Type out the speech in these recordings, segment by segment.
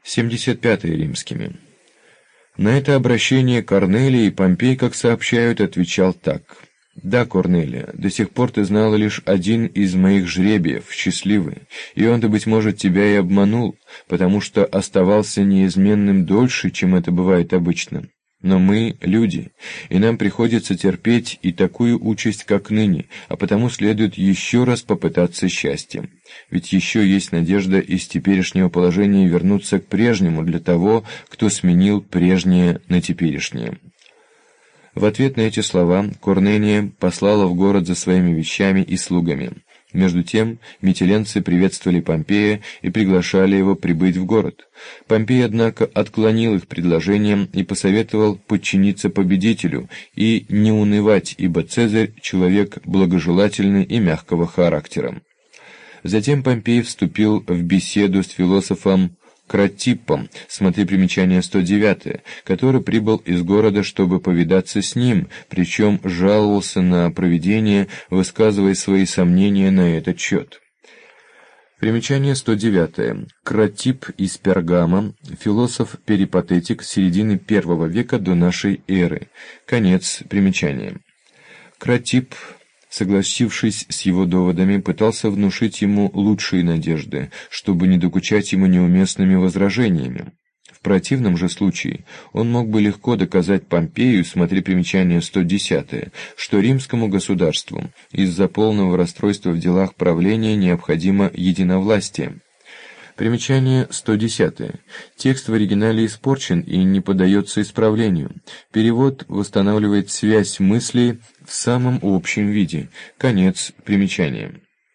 75-е римскими. На это обращение Корнелий и Помпей, как сообщают, отвечал так. «Да, Корнелия, до сих пор ты знала лишь один из моих жребиев, счастливый, и он-то, быть может, тебя и обманул, потому что оставался неизменным дольше, чем это бывает обычно. Но мы — люди, и нам приходится терпеть и такую участь, как ныне, а потому следует еще раз попытаться счастьем. Ведь еще есть надежда из теперешнего положения вернуться к прежнему для того, кто сменил прежнее на теперешнее». В ответ на эти слова Корнелия послала в город за своими вещами и слугами. Между тем митиленцы приветствовали Помпея и приглашали его прибыть в город. Помпей, однако, отклонил их предложение и посоветовал подчиниться победителю и не унывать, ибо Цезарь — человек благожелательный и мягкого характера. Затем Помпей вступил в беседу с философом Кратиппом, смотри примечание 109, который прибыл из города, чтобы повидаться с ним, причем жаловался на провидение, высказывая свои сомнения на этот счет. Примечание 109. Кратипп из Пергама, философ-перипатетик середины I века до нашей эры. Конец примечания. Кратипп, согласившись с его доводами, пытался внушить ему лучшие надежды, чтобы не докучать ему неуместными возражениями. В противном же случае он мог бы легко доказать Помпею, смотри примечание 110, что римскому государству из-за полного расстройства в делах правления необходимо единовластие. Примечание 110. Текст в оригинале испорчен и не поддается исправлению. Перевод восстанавливает связь мыслей в самом общем виде. Конец примечания.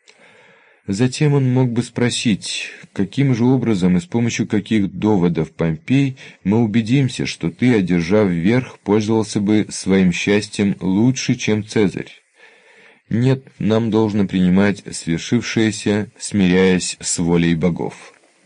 Затем он мог бы спросить, каким же образом и с помощью каких доводов, Помпей, мы убедимся, что ты, одержав верх, пользовался бы своим счастьем лучше, чем Цезарь. Нет, нам должно принимать свершившееся, смиряясь с волей богов.